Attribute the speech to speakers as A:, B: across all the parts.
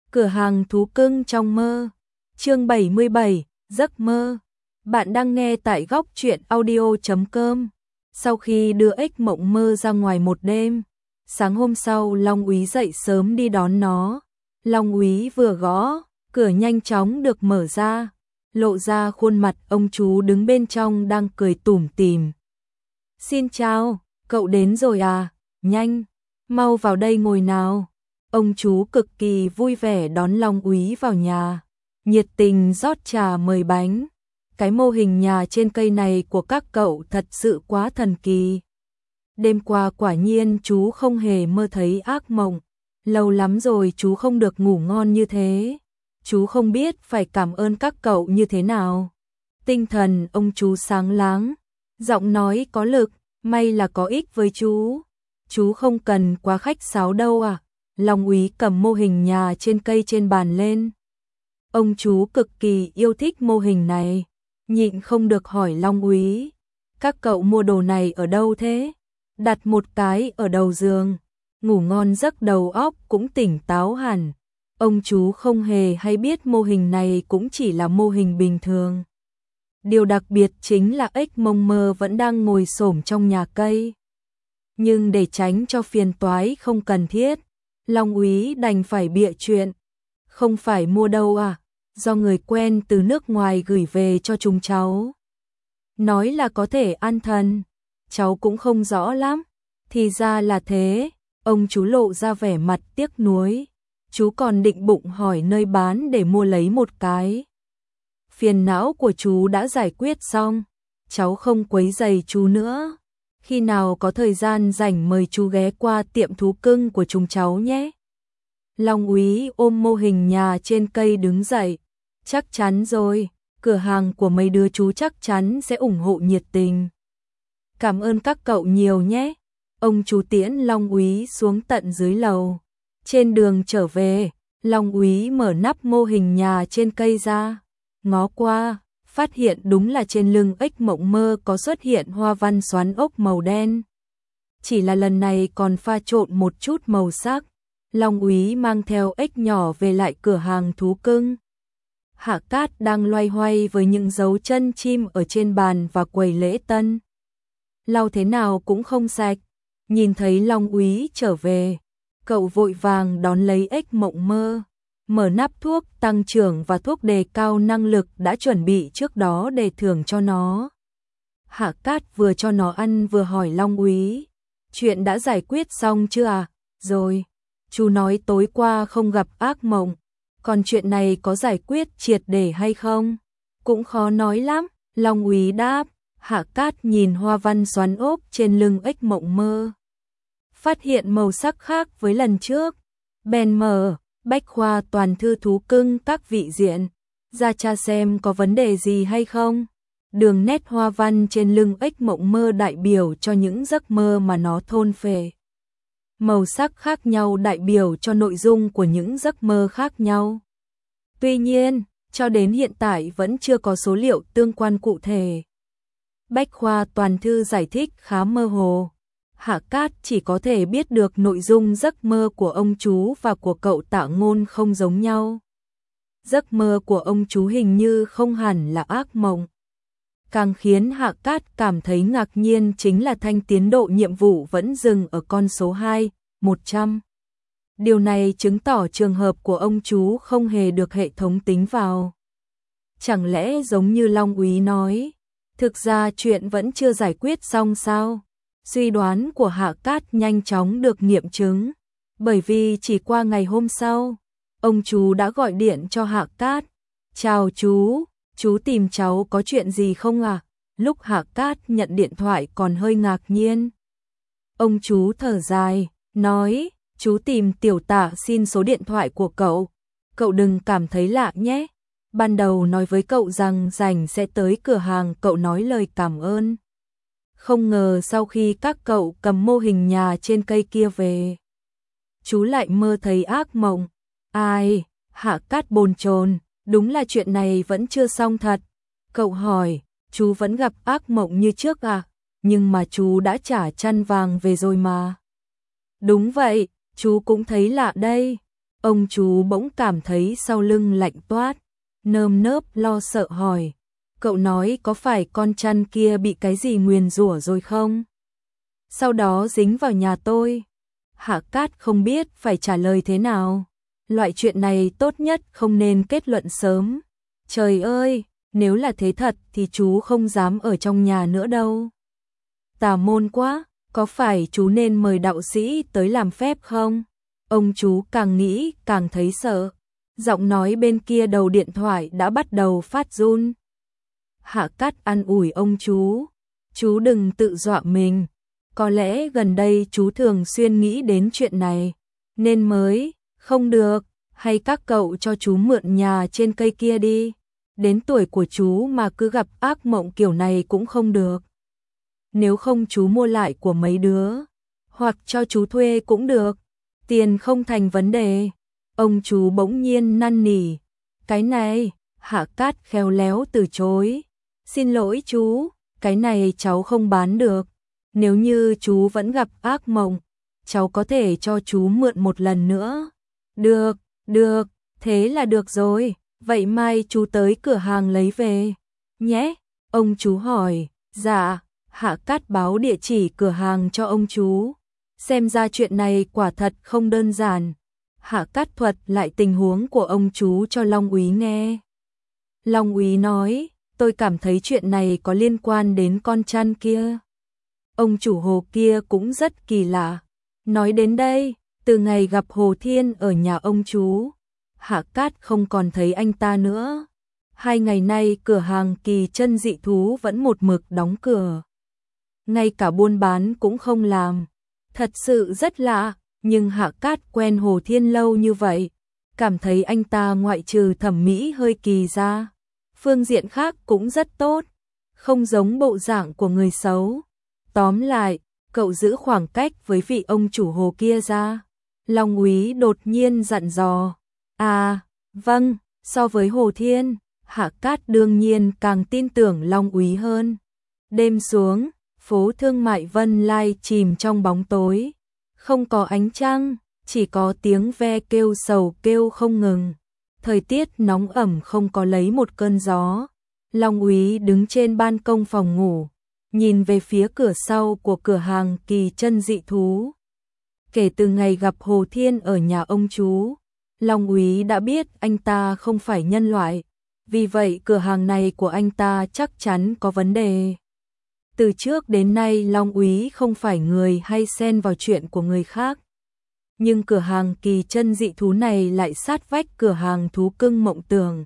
A: Cửa hàng thú cưng trong mơ. Chương 77, giấc mơ. Bạn đang nghe tại góc truyện audio.com. Sau khi đưa ếch mộng mơ ra ngoài một đêm, sáng hôm sau Long Úy dậy sớm đi đón nó. Long Úy vừa gõ, cửa nhanh chóng được mở ra, lộ ra khuôn mặt ông chú đứng bên trong đang cười tủm tỉm. Xin chào, cậu đến rồi à? Nhanh, mau vào đây ngồi nào. Ông chú cực kỳ vui vẻ đón Long Úy vào nhà, nhiệt tình rót trà mời bánh. Cái mô hình nhà trên cây này của các cậu thật sự quá thần kỳ. Đêm qua quả nhiên chú không hề mơ thấy ác mộng. Lâu lắm rồi chú không được ngủ ngon như thế. Chú không biết phải cảm ơn các cậu như thế nào. Tinh thần ông chú sáng láng, giọng nói có lực, may là có ích với chú. Chú không cần quá khách sáo đâu à. Long Úy cầm mô hình nhà trên cây trên bàn lên. Ông chú cực kỳ yêu thích mô hình này, nhịn không được hỏi Long Úy, các cậu mua đồ này ở đâu thế? Đặt một cái ở đầu giường, ngủ ngon giấc đầu óc cũng tỉnh táo hẳn. Ông chú không hề hay biết mô hình này cũng chỉ là mô hình bình thường. Điều đặc biệt chính là ếch mộng mơ vẫn đang ngồi xổm trong nhà cây. Nhưng để tránh cho phiền toái không cần thiết, Long Úy đành phải bịa chuyện. Không phải mua đâu à, do người quen từ nước ngoài gửi về cho chúng cháu. Nói là có thể an thần, cháu cũng không rõ lắm. Thì ra là thế, ông chú lộ ra vẻ mặt tiếc nuối. Chú còn định bụng hỏi nơi bán để mua lấy một cái. Phiền não của chú đã giải quyết xong, cháu không quấy rầy chú nữa. Khi nào có thời gian rảnh mời chú ghé qua tiệm thú cưng của chúng cháu nhé. Long Úy ôm mô hình nhà trên cây đứng dậy. Chắc chắn rồi, cửa hàng của mấy đứa chú chắc chắn sẽ ủng hộ nhiệt tình. Cảm ơn các cậu nhiều nhé. Ông chú tiễn Long Úy xuống tận dưới lầu. Trên đường trở về, Long Úy mở nắp mô hình nhà trên cây ra, ngó qua, phát hiện đúng là trên lưng ếch mộng mơ có xuất hiện hoa văn xoắn ốc màu đen. Chỉ là lần này còn pha trộn một chút màu sắc. Long Úy mang theo ếch nhỏ về lại cửa hàng thú cưng. Hạ Cát đang loay hoay với những dấu chân chim ở trên bàn và quầy lễ tân. Lau thế nào cũng không sạch. Nhìn thấy Long Úy trở về, cậu vội vàng đón lấy ếch mộng mơ, mở nắp thuốc tăng trưởng và thuốc đề cao năng lực đã chuẩn bị trước đó để thưởng cho nó. Hạ Cát vừa cho nó ăn vừa hỏi Long Úy, chuyện đã giải quyết xong chưa à? Rồi, chú nói tối qua không gặp ác mộng, còn chuyện này có giải quyết triệt để hay không? Cũng khó nói lắm, Long Úy đáp. Hạ Cát nhìn hoa văn xoắn ốc trên lưng ếch mộng mơ, phát hiện màu sắc khác với lần trước. Bèn mở bách khoa toàn thư thú cưng các vị diện ra tra xem có vấn đề gì hay không. Đường nét hoa văn trên lưng ếch mộng mơ đại biểu cho những giấc mơ mà nó thôn phệ. Màu sắc khác nhau đại biểu cho nội dung của những giấc mơ khác nhau. Tuy nhiên, cho đến hiện tại vẫn chưa có số liệu tương quan cụ thể. Bách khoa toàn thư giải thích khá mơ hồ. Hạ Cát chỉ có thể biết được nội dung giấc mơ của ông chú và của cậu Tạ Ngôn không giống nhau. Giấc mơ của ông chú hình như không hẳn là ác mộng. Càng khiến Hạ Cát cảm thấy ngạc nhiên chính là thanh tiến độ nhiệm vụ vẫn dừng ở con số 2, 100. Điều này chứng tỏ trường hợp của ông chú không hề được hệ thống tính vào. Chẳng lẽ giống như Long Úy nói, thực ra chuyện vẫn chưa giải quyết xong sao? Suy đoán của Hạ Cát nhanh chóng được nghiệm chứng, bởi vì chỉ qua ngày hôm sau, ông chú đã gọi điện cho Hạ Cát. Chào chú tìm cháu có chuyện gì không à? Lúc Hạ Cát nhận điện thoại còn hơi ngạc nhiên. Ông chú thở dài, nói, chú tìm Tiểu Tạ xin số điện thoại của cậu. Cậu đừng cảm thấy lạ nhé. Ban đầu nói với cậu rằng rảnh sẽ tới cửa hàng cậu nói lời cảm ơn. Không ngờ sau khi các cậu cầm mô hình nhà trên cây kia về, chú lại mơ thấy ác mộng. Ai? Hạ Cát bồn chồn, đúng là chuyện này vẫn chưa xong thật. Cậu hỏi, chú vẫn gặp ác mộng như trước à? Nhưng mà chú đã trả chăn vàng về rồi mà. Đúng vậy, chú cũng thấy lạ đây. Ông chú bỗng cảm thấy sau lưng lạnh toát, nơm nớp lo sợ hỏi, cậu nói có phải con chăn kia bị cái gì nguyền rủa rồi không? Sau đó dính vào nhà tôi. Hạ Cát không biết phải trả lời thế nào. Loại chuyện này tốt nhất không nên kết luận sớm. Trời ơi, nếu là thế thật thì chú không dám ở trong nhà nữa đâu. Tà môn quá, có phải chú nên mời đạo sĩ tới làm phép không? Ông chú càng nghĩ càng thấy sợ. Giọng nói bên kia đầu điện thoại đã bắt đầu phát run. Hạ Cát an ủi ông chú đừng tự dọa mình. Có lẽ gần đây chú thường xuyên nghĩ đến chuyện này, nên mới, không được, hay các cậu cho chú mượn nhà trên cây kia đi. Đến tuổi của chú mà cứ gặp ác mộng kiểu này cũng không được. Nếu không chú mua lại của mấy đứa, hoặc cho chú thuê cũng được, tiền không thành vấn đề. Ông chú bỗng nhiên năn nỉ. Cái này, Hạ Cát khéo léo từ chối. Xin lỗi chú, cái này cháu không bán được. Nếu như chú vẫn gặp ác mộng, cháu có thể cho chú mượn một lần nữa. Được, thế là được rồi. Vậy mai chú tới cửa hàng lấy về nhé. Ông chú hỏi. Dạ. Hạ Cát báo địa chỉ cửa hàng cho ông chú. Xem ra chuyện này quả thật không đơn giản. Hạ Cát thuật lại tình huống của ông chú cho Long Úy nghe. Long Úy nói, tôi cảm thấy chuyện này có liên quan đến con chăn kia. Ông chủ hồ kia cũng rất kỳ lạ. Nói đến đây, từ ngày gặp Hồ Thiên ở nhà ông chú, Hạ Cát không còn thấy anh ta nữa. 2 ngày nay cửa hàng Kỳ Chân Dị Thú vẫn một mực đóng cửa. Ngay cả buôn bán cũng không làm. Thật sự rất lạ, nhưng Hạ Cát quen Hồ Thiên lâu như vậy, cảm thấy anh ta ngoại trừ thẩm mỹ hơi kỳ ra, phương diện khác cũng rất tốt, không giống bộ dạng của người xấu. Tóm lại, cậu giữ khoảng cách với vị ông chủ hồ kia ra. Long Úy đột nhiên dặn dò. À, vâng, so với Hồ Thiên, Hạ Cát đương nhiên càng tin tưởng Long Úy hơn. Đêm xuống, phố thương mại Vân Lai chìm trong bóng tối. Không có ánh trăng, chỉ có tiếng ve kêu sầu kêu không ngừng. Thời tiết nóng ẩm không có lấy một cơn gió. Long Úy đứng trên ban công phòng ngủ, nhìn về phía cửa sau của cửa hàng Kỳ Chân Dị Thú. Kể từ ngày gặp Hồ Thiên ở nhà ông chú, Long Úy đã biết anh ta không phải nhân loại, vì vậy cửa hàng này của anh ta chắc chắn có vấn đề. Từ trước đến nay Long Úy không phải người hay xen vào chuyện của người khác. Nhưng cửa hàng Kỳ Chân Dị Thú này lại sát vách cửa hàng thú cưng Mộng Tưởng.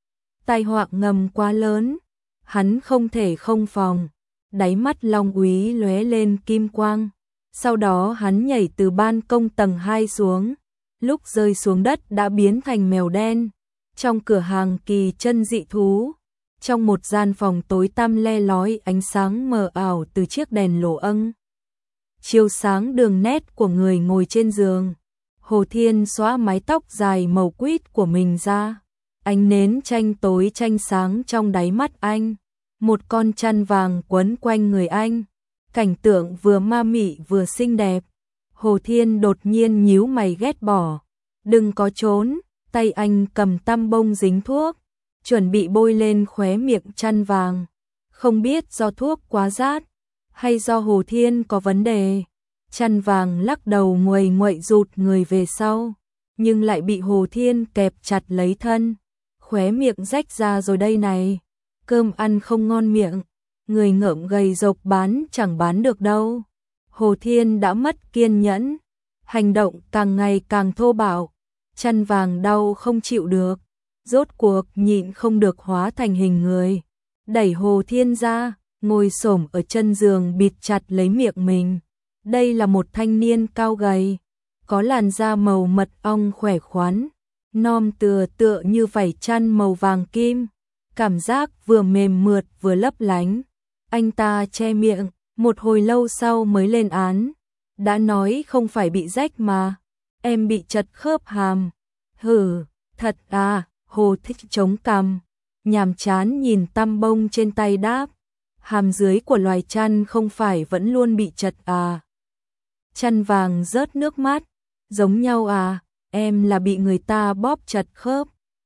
A: Tai họa ngầm quá lớn, hắn không thể không phòng. Đáy mắt Long Úy lóe lên kim quang. Sau đó hắn nhảy từ ban công tầng 2 xuống. Lúc rơi xuống đất đã biến thành mèo đen. Trong cửa hàng Kỳ Chân Dị Thú, trong một gian phòng tối tăm le lói ánh sáng mờ ảo từ chiếc đèn lồ âng, chiếu sáng đường nét của người ngồi trên giường. Hồ Thiên xóa mái tóc dài màu quýt của mình ra. Ánh nến tranh tối tranh sáng trong đáy mắt anh. Một con chăn vàng quấn quanh người anh. Cảnh tượng vừa ma mị vừa xinh đẹp. Hồ Thiên đột nhiên nhíu mày ghét bỏ. Đừng có trốn. Tay anh cầm tăm bông dính thuốc, chuẩn bị bôi lên khóe miệng chăn vàng. Không biết do thuốc quá rát, hay do Hồ Thiên có vấn đề. Chăn vàng lắc đầu nguầy nguậy rụt người về sau, nhưng lại bị Hồ Thiên kẹp chặt lấy thân. Khóe miệng rách ra rồi đây này. Cơm ăn không ngon miệng, người ngợm gầy rộc bán chẳng bán được đâu. Hồ Thiên đã mất kiên nhẫn, hành động càng ngày càng thô bạo. Chăn vàng đau không chịu được, rốt cuộc nhịn không được hóa thành hình người. Đẩy Hồ Thiên ra, ngồi xổm ở chân giường bịt chặt lấy miệng mình. Đây là một thanh niên cao gầy, có làn da màu mật ong khỏe khoắn, non tựa như vảy chăn màu vàng kim, cảm giác vừa mềm mượt vừa lấp lánh. Anh ta che miệng, một hồi lâu sau mới lên án. Đã nói không phải bị rách mà, em bị chật khớp hàm. Hừ, thật à? Hồ Thích chống cằm, nhàm chán nhìn tăm bông trên tay đáp. Hàm dưới của loài chăn không phải vẫn luôn bị chật à? Chăn vàng rớt nước mắt. Giống nhau à? em là bị người ta bóp chặt khớp.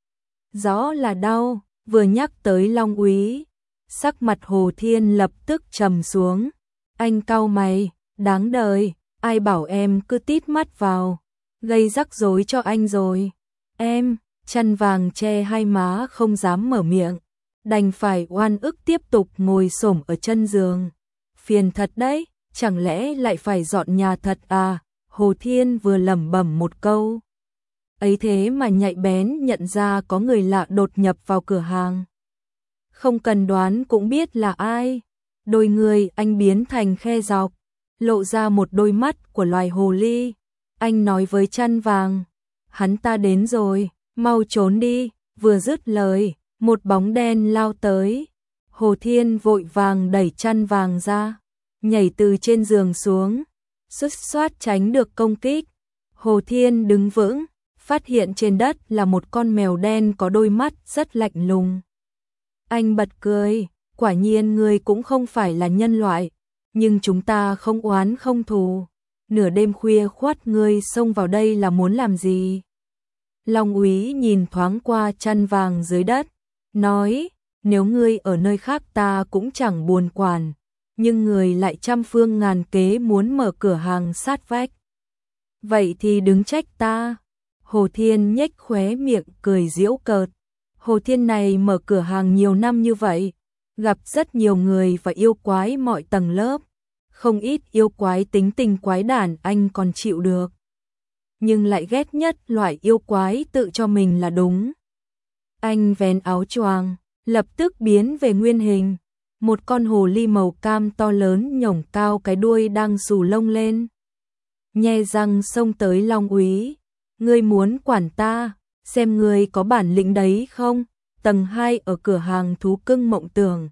A: Rõ là đau, vừa nhắc tới Long Úy, sắc mặt Hồ Thiên lập tức trầm xuống. Anh cau mày, đáng đời, ai bảo em cứ tít mắt vào, gây rắc rối cho anh rồi. Em, chăn vàng che hai má không dám mở miệng, đành phải oan ức tiếp tục ngồi xổm ở chân giường. Phiền thật đấy, chẳng lẽ lại phải dọn nhà thật à? Hồ Thiên vừa lẩm bẩm một câu. Ấy thế mà nhạy bén nhận ra có người lạ đột nhập vào cửa hàng. Không cần đoán cũng biết là ai. Đôi người anh biến thành khe dọc, lộ ra một đôi mắt của loài hồ ly. Anh nói với chăn vàng, hắn ta đến rồi, mau trốn đi. Vừa dứt lời, một bóng đen lao tới. Hồ Thiên vội vàng đẩy chăn vàng ra, nhảy từ trên giường xuống, xuất xoát tránh được công kích. Hồ Thiên đứng vững, phát hiện trên đất là một con mèo đen có đôi mắt rất lạnh lùng. Anh bật cười, quả nhiên ngươi cũng không phải là nhân loại, nhưng chúng ta không oán không thù. Nửa đêm khuya khoắt ngươi xông vào đây là muốn làm gì? Long Úy nhìn thoáng qua chăn vàng dưới đất, nói, nếu ngươi ở nơi khác ta cũng chẳng buồn quản, nhưng người lại trăm phương ngàn kế muốn mở cửa hàng sát vách. Vậy thì đứng trách ta. Hồ Thiên nhếch khóe miệng cười giễu cợt. Hồ Thiên này mở cửa hàng nhiều năm như vậy, gặp rất nhiều người và yêu quái mọi tầng lớp. Không ít yêu quái tính tình quái đản anh còn chịu được, nhưng lại ghét nhất loại yêu quái tự cho mình là đúng. Anh vén áo choàng, lập tức biến về nguyên hình. Một con hồ ly màu cam to lớn nhổng cao cái đuôi đang xù lông lên, nhe răng xông tới Long Úy. Ngươi muốn quản ta, xem ngươi có bản lĩnh đấy không? Tầng 2 ở cửa hàng thú cưng Mộng Tưởng.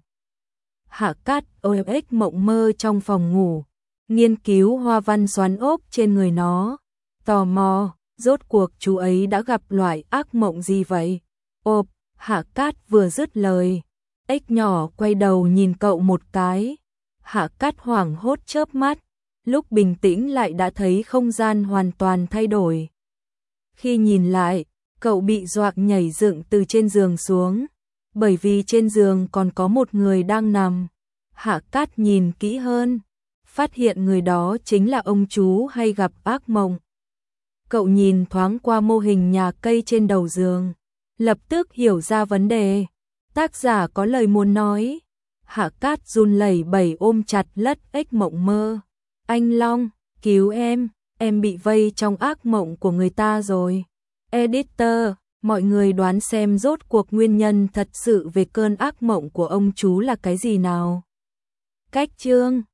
A: Hạ Cát OX mộng mơ trong phòng ngủ, nghiên cứu hoa văn xoắn ốc trên người nó. Tò mò, rốt cuộc chú ấy đã gặp loại ác mộng gì vậy? Ộp, Hạ Cát vừa dứt lời, ếch nhỏ quay đầu nhìn cậu một cái. Hạ Cát hoảng hốt chớp mắt, lúc bình tĩnh lại đã thấy không gian hoàn toàn thay đổi. Khi nhìn lại, cậu bị dọa nhảy dựng từ trên giường xuống, bởi vì trên giường còn có một người đang nằm. Hạ Cát nhìn kỹ hơn, phát hiện người đó chính là ông chú hay gặp ác mộng. Cậu nhìn thoáng qua mô hình nhà cây trên đầu giường, lập tức hiểu ra vấn đề. Tác giả có lời muốn nói. Hạ Cát run lẩy bẩy ôm chặt lất ếch mộng mơ. Anh Long, cứu em bị vây trong ác mộng của người ta rồi. Editor, mọi người đoán xem rốt cuộc nguyên nhân thật sự về cơn ác mộng của ông chú là cái gì nào? Cách chương